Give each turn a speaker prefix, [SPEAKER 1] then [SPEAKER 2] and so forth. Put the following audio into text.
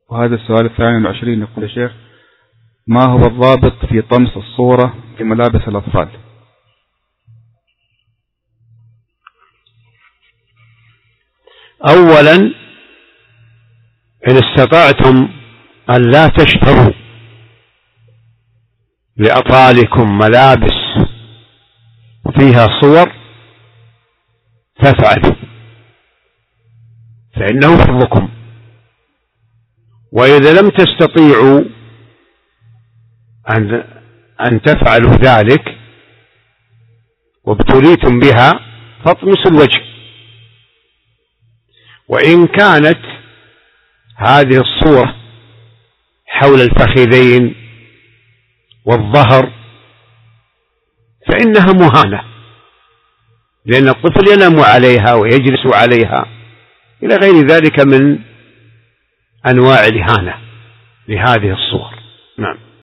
[SPEAKER 1] وهذا السؤال 22 يقول: يا شيخ، ما هو الضابط في طمس الصورة في ملابس الأطفال؟
[SPEAKER 2] أولا، إن استطعتم أن لا تشتروا لأطفالكم ملابس فيها صور فافعلوا، فإنه حظكم. وإذا لم تستطيعوا أن تفعلوا ذلك وابتليتم بها فاطمسوا الوجه. وإن كانت هذه الصورة حول الفخذين والظهر فإنها مهانة، لأن الطفل ينام عليها ويجلس عليها إلى غير ذلك من أنواع الإهانة لهذه الصور. نعم.